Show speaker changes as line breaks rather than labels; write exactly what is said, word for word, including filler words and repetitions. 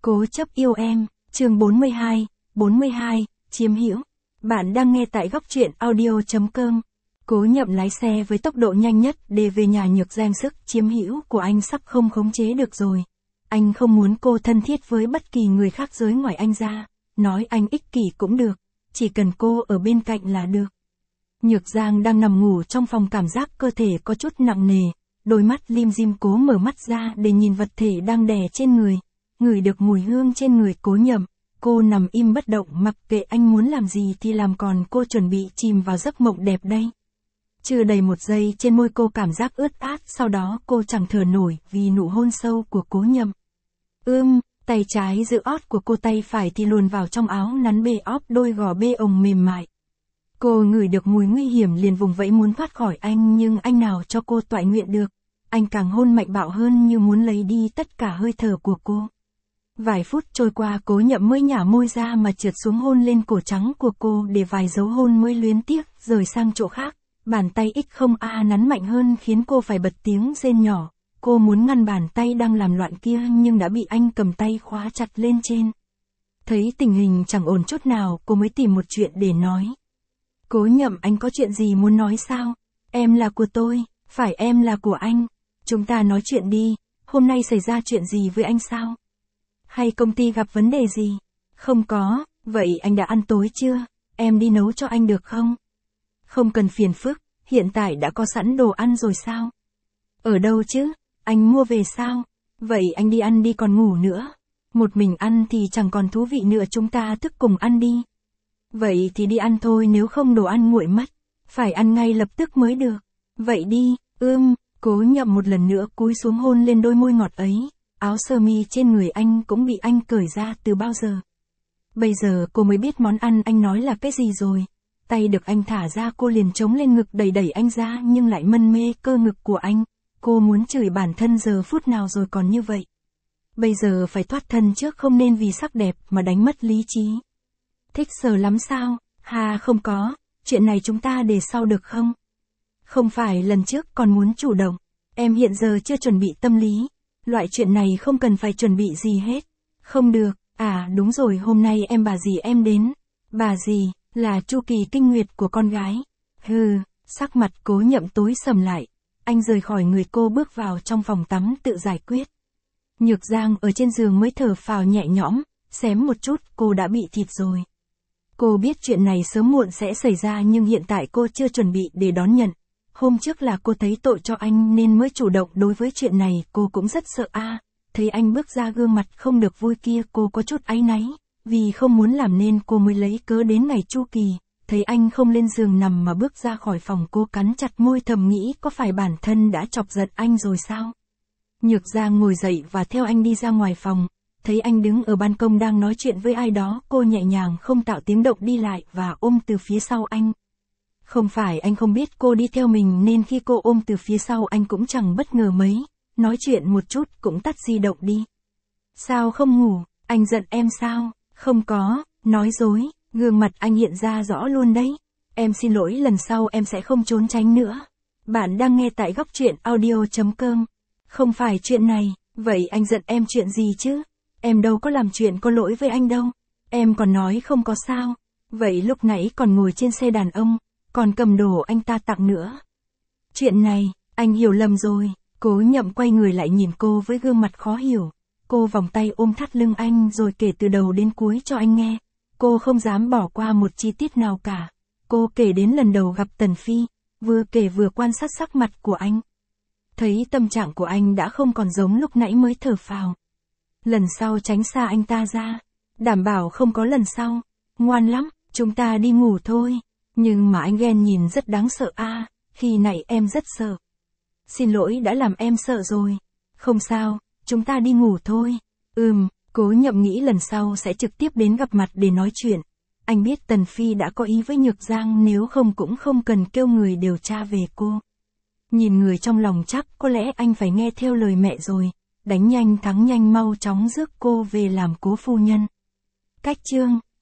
Cố chấp yêu em, chương bốn mươi hai, bốn mươi hai, chiếm hữu. Bạn đang nghe tại góc truyện audio chấm com. Cố Nhậm lái xe với tốc độ nhanh nhất để về nhà Nhược Giang. Sức chiếm hữu của anh sắp không khống chế được rồi. Anh không muốn cô thân thiết với bất kỳ người khác giới ngoài anh ra. Nói anh ích kỷ cũng được, chỉ cần cô ở bên cạnh là được. Nhược Giang đang nằm ngủ trong phòng, cảm giác cơ thể có chút nặng nề. Đôi mắt lim dim cố mở mắt ra để nhìn vật thể đang đè trên người. Ngửi được mùi hương trên người Cố Nhậm, cô nằm im bất động mặc kệ anh muốn làm gì thì làm, còn cô chuẩn bị chìm vào giấc mộng đẹp đây. Chưa đầy một giây trên môi cô cảm giác ướt át, sau đó cô chẳng thở nổi vì nụ hôn sâu của Cố Nhậm. Ưm, tay trái giữ ót của cô, tay phải thì luồn vào trong áo nắn bê óp đôi gò bê ồng mềm mại. Cô ngửi được mùi nguy hiểm liền vùng vẫy muốn thoát khỏi anh, nhưng anh nào cho cô toại nguyện được. Anh càng hôn mạnh bạo hơn như muốn lấy đi tất cả hơi thở của cô. Vài phút trôi qua, Cố Nhậm mới nhả môi ra mà trượt xuống hôn lên cổ trắng của cô, để vài dấu hôn mới luyến tiếc rời sang chỗ khác. Bàn tay ít không a nắn mạnh hơn khiến cô phải bật tiếng rên nhỏ. Cô muốn ngăn bàn tay đang làm loạn kia nhưng đã bị anh cầm tay khóa chặt lên trên. Thấy tình hình chẳng ổn chút nào, cô mới tìm một chuyện để nói. Cố Nhậm, anh có chuyện gì muốn nói sao? Em là của tôi, phải em là của anh. Chúng ta nói chuyện đi, hôm nay xảy ra chuyện gì với anh sao? Hay công ty gặp vấn đề gì? Không có, vậy anh đã ăn tối chưa? Em đi nấu cho anh được không? Không cần phiền phức, hiện tại đã có sẵn đồ ăn rồi sao? Ở đâu chứ? Anh mua về sao? Vậy anh đi ăn đi, còn ngủ nữa. Một mình ăn thì chẳng còn thú vị nữa, chúng ta thức cùng ăn đi. Vậy thì đi ăn thôi, nếu không đồ ăn nguội mất. Phải ăn ngay lập tức mới được. Vậy đi, ưm, Cố Nhậm một lần nữa cúi xuống hôn lên đôi môi ngọt ấy. Áo sơ mi trên người anh cũng bị anh cởi ra từ bao giờ. Bây giờ cô mới biết món ăn anh nói là cái gì rồi. Tay được anh thả ra, cô liền chống lên ngực đẩy đẩy anh ra nhưng lại mân mê cơ ngực của anh. Cô muốn chửi bản thân giờ phút nào rồi còn như vậy. Bây giờ phải thoát thân trước, không nên vì sắc đẹp mà đánh mất lý trí. Thích sờ lắm sao? Hà, không có, chuyện này chúng ta để sau được không? Không phải lần trước còn muốn chủ động, em hiện giờ chưa chuẩn bị tâm lý. Loại chuyện này không cần phải chuẩn bị gì hết. Không được, à đúng rồi, hôm nay em bà dì em đến. Bà dì, là chu kỳ kinh nguyệt của con gái. Hừ, sắc mặt Cố Nhậm tối sầm lại. Anh rời khỏi người cô, bước vào trong phòng tắm tự giải quyết. Nhược Giang ở trên giường mới thở phào nhẹ nhõm, xém một chút cô đã bị thịt rồi. Cô biết chuyện này sớm muộn sẽ xảy ra nhưng hiện tại cô chưa chuẩn bị để đón nhận. Hôm trước là cô thấy tội cho anh nên mới chủ động đối với chuyện này, cô cũng rất sợ a. À, thấy anh bước ra gương mặt không được vui kia, cô có chút áy náy, vì không muốn làm nên cô mới lấy cớ đến ngày chu kỳ. Thấy anh không lên giường nằm mà bước ra khỏi phòng, cô cắn chặt môi thầm nghĩ có phải bản thân đã chọc giận anh rồi sao? Nhược Giang ngồi dậy và theo anh đi ra ngoài phòng. Thấy anh đứng ở ban công đang nói chuyện với ai đó, cô nhẹ nhàng không tạo tiếng động đi lại và ôm từ phía sau anh. Không phải anh không biết cô đi theo mình nên khi cô ôm từ phía sau anh cũng chẳng bất ngờ mấy. Nói chuyện một chút cũng tắt di động đi. Sao không ngủ, anh giận em sao? Không có, nói dối, gương mặt anh hiện ra rõ luôn đấy. Em xin lỗi, lần sau em sẽ không trốn tránh nữa. Bạn đang nghe tại góc truyện audio chấm com. Không phải chuyện này, vậy anh giận em chuyện gì chứ? Em đâu có làm chuyện có lỗi với anh đâu. Em còn nói không có sao. Vậy lúc nãy còn ngồi trên xe đàn ông, còn cầm đồ anh ta tặng nữa. Chuyện này, anh hiểu lầm rồi. Cố Nhậm quay người lại nhìn cô với gương mặt khó hiểu. Cô vòng tay ôm thắt lưng anh rồi kể từ đầu đến cuối cho anh nghe. Cô không dám bỏ qua một chi tiết nào cả. Cô kể đến lần đầu gặp Tần Phi, vừa kể vừa quan sát sắc mặt của anh. Thấy tâm trạng của anh đã không còn giống lúc nãy mới thở phào. Lần sau tránh xa anh ta ra. Đảm bảo không có lần sau. Ngoan lắm, chúng ta đi ngủ thôi. Nhưng mà anh ghen nhìn rất đáng sợ a. À, khi nãy em rất sợ. Xin lỗi đã làm em sợ rồi. Không sao, chúng ta đi ngủ thôi. Ừm, Cố Nhậm nghĩ lần sau sẽ trực tiếp đến gặp mặt để nói chuyện. Anh biết Tần Phi đã có ý với Nhược Giang, nếu không cũng không cần kêu người điều tra về cô. Nhìn người trong lòng chắc có lẽ anh phải nghe theo lời mẹ rồi. Đánh nhanh thắng nhanh, mau chóng rước cô về làm cố phu nhân. Cách chương